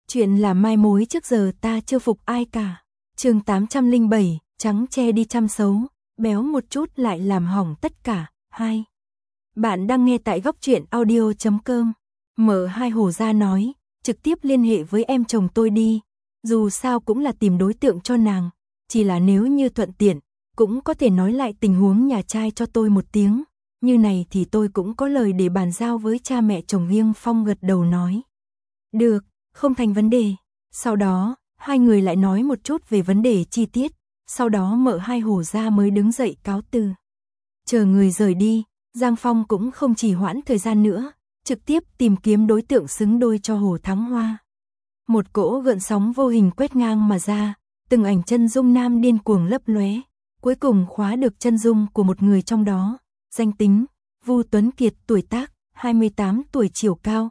Chuyện là mai mối trước giờ ta chưa phục ai cả. Chương 807, trắng che đi chăm xấu, béo một chút lại làm hỏng tất cả. 2. Bạn đang nghe tại góc truyện audio.com. M2 Hổ ra nói, trực tiếp liên hệ với em chồng tôi đi, dù sao cũng là tìm đối tượng cho nàng, chỉ là nếu như thuận tiện, cũng có thể nói lại tình huống nhà trai cho tôi một tiếng, như này thì tôi cũng có lời để bàn giao với cha mẹ chồng. Viêng Phong gật đầu nói. Được, không thành vấn đề. Sau đó, hai người lại nói một chút về vấn đề chi tiết, sau đó M2 Hổ ra mới đứng dậy cáo từ. Chờ người rời đi, Giang Phong cũng không trì hoãn thời gian nữa, trực tiếp tìm kiếm đối tượng xứng đôi cho Hồ Thắng Hoa. Một cỗ gợn sóng vô hình quét ngang mà ra, từng ảnh chân dung nam điên cuồng lấp lóe, cuối cùng khóa được chân dung của một người trong đó. Danh tính: Vu Tuấn Kiệt, tuổi tác 28 tuổi, chiều cao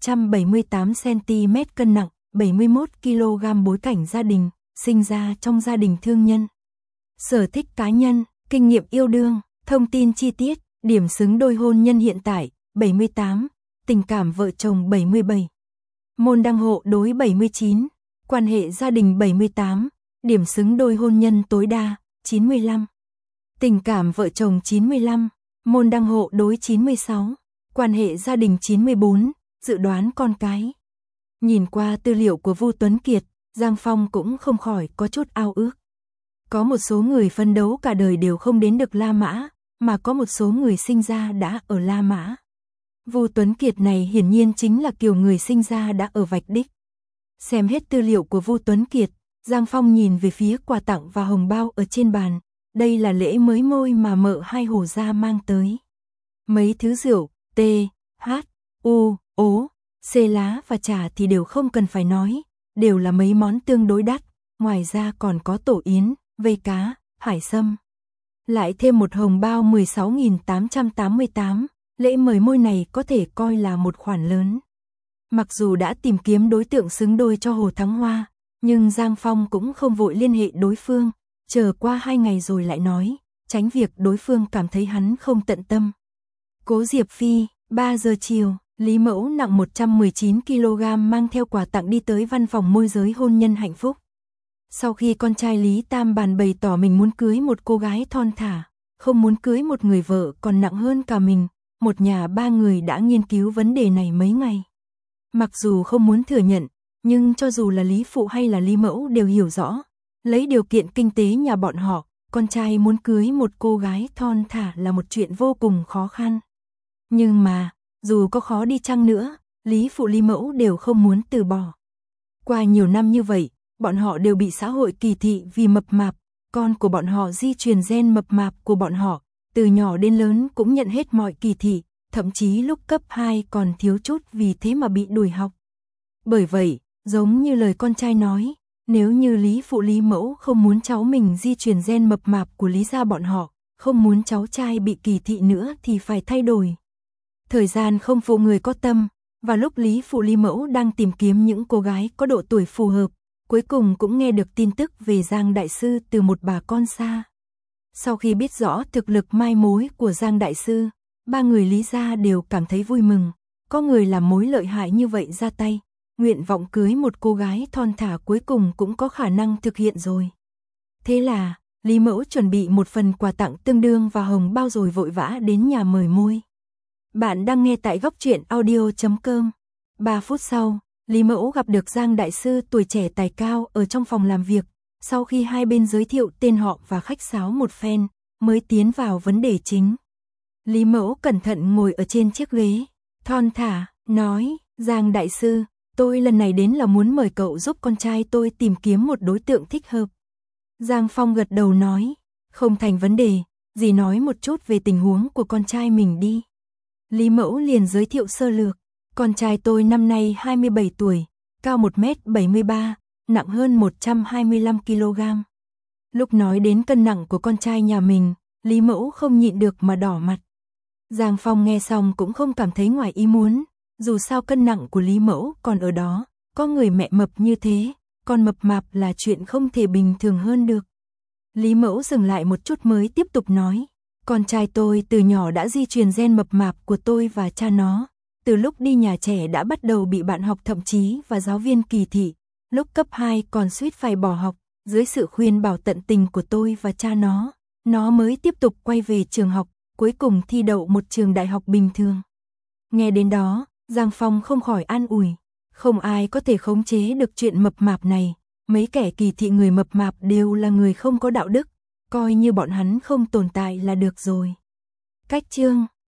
178 cm, cân nặng 71 kg, bối cảnh gia đình: sinh ra trong gia đình thương nhân. Sở thích cá nhân: kinh nghiệm yêu đương. Thông tin chi tiết: điểm xứng đôi hôn nhân hiện tại 78, tình cảm vợ chồng 77, môn đăng hộ đối 79, quan hệ gia đình 78, điểm xứng đôi hôn nhân tối đa 95, tình cảm vợ chồng 95, môn đăng hộ đối 96, quan hệ gia đình 94, dự đoán con cái. Nhìn qua tư liệu của Vu Tuấn Kiệt, Giang Phong cũng không khỏi có chút ao ước. Có một số người phấn đấu cả đời đều không đến được La Mã, mà có một số người sinh ra đã ở La Mã. Vu Tuấn Kiệt này hiển nhiên chính là kiểu người sinh ra đã ở vạch đích. Xem hết tư liệu của Vu Tuấn Kiệt, Giang Phong nhìn về phía quà tặng và hồng bao ở trên bàn. Đây là lễ mới môi mà M2 Hổ ra mang tới. Mấy thứ rượu, T, H, U, Ố, C lá và trà thì đều không cần phải nói, đều là mấy món tương đối đắt, ngoài ra còn có tổ yến, vây cá, hải sâm. Lại thêm một hồng bao 16.888, lễ mời môi này có thể coi là một khoản lớn. Mặc dù đã tìm kiếm đối tượng xứng đôi cho Hồ Thắng Hoa, nhưng Giang Phong cũng không vội liên hệ đối phương, chờ qua 2 ngày rồi lại nói, tránh việc đối phương cảm thấy hắn không tận tâm. Cố Diệp Phi, 3 giờ chiều, Lý Mẫu nặng 119 kg mang theo quà tặng đi tới văn phòng môi giới hôn nhân Hạnh Phúc. Sau khi con trai Lý Tam Bàn bày tỏ mình muốn cưới một cô gái thon thả, không muốn cưới một người vợ còn nặng hơn cả mình, một nhà 3 người đã nghiên cứu vấn đề này mấy ngày. Mặc dù không muốn thừa nhận, nhưng cho dù là Lý Phụ hay là Lý Mẫu đều hiểu rõ, lấy điều kiện kinh tế nhà bọn họ, con trai muốn cưới một cô gái thon thả là một chuyện vô cùng khó khăn. Nhưng mà, dù có khó đi chăng nữa, Lý Phụ Lý Mẫu đều không muốn từ bỏ. Qua nhiều năm như vậy, bọn họ đều bị xã hội kỳ thị vì mập mạp, con của bọn họ di truyền gen mập mạp của bọn họ, từ nhỏ đến lớn cũng nhận hết mọi kỳ thị, thậm chí lúc cấp 2 còn thiếu chút vì thế mà bị đuổi học. Bởi vậy, giống như lời con trai nói, nếu như Lý Phụ Lý Mẫu không muốn cháu mình di truyền gen mập mạp của Lý gia bọn họ, không muốn cháu trai bị kỳ thị nữa thì phải thay đổi. Thời gian không phụ người có tâm, và lúc Lý Phụ Lý Mẫu đang tìm kiếm những cô gái có độ tuổi phù hợp, cuối cùng cũng nghe được tin tức về Giang Đại Sư từ một bà con xa. Sau khi biết rõ thực lực mai mối của Giang Đại Sư, 3 người Lý gia đều cảm thấy vui mừng, có người làm mối lợi hại như vậy ra tay, nguyện vọng cưới một cô gái thon thả cuối cùng cũng có khả năng thực hiện rồi. Thế là, Lý Mẫu chuẩn bị một phần quà tặng tương đương và hồng bao rồi vội vã đến nhà mời môi. Bạn đang nghe tại góc truyện audio.com. 3 phút sau, Lý Mẫu gặp được Giang Đại Sư tuổi trẻ tài cao ở trong phòng làm việc, sau khi hai bên giới thiệu tên họ và khách sáo một phen, mới tiến vào vấn đề chính. Lý Mẫu cẩn thận ngồi ở trên chiếc ghế, thon thả, nói, Giang Đại Sư, tôi lần này đến là muốn mời cậu giúp con trai tôi tìm kiếm một đối tượng thích hợp. Giang Phong gật đầu nói, không thành vấn đề, dì nói một chút về tình huống của con trai mình đi. Lý Mẫu liền giới thiệu sơ lược, con trai tôi năm nay 27 tuổi, cao 1m73, nặng hơn 125 kg. Lúc nói đến cân nặng của con trai nhà mình, Lý Mẫu không nhịn được mà đỏ mặt. Giang Phong nghe xong cũng không cảm thấy ngoài ý muốn, dù sao cân nặng của Lý Mẫu còn ở đó, có người mẹ mập như thế, còn mập mạp là chuyện không thể bình thường hơn được. Lý Mẫu dừng lại một chút mới tiếp tục nói, con trai tôi từ nhỏ đã di truyền gen mập mạp của tôi và cha nó, Từ lúc đi nhà trẻ đã bắt đầu bị bạn học thậm chí và giáo viên kỳ thị, lúc cấp 2 còn suýt phải bỏ học, dưới sự khuyên bảo tận tình của tôi và cha nó mới tiếp tục quay về trường học, cuối cùng thi đậu một trường đại học bình thường. Nghe đến đó, Giang Phong không khỏi an ủi, không ai có thể khống chế được chuyện mập mạp này, mấy kẻ kỳ thị người mập mạp đều là người không có đạo đức, coi như bọn hắn không tồn tại là được rồi. Cách chương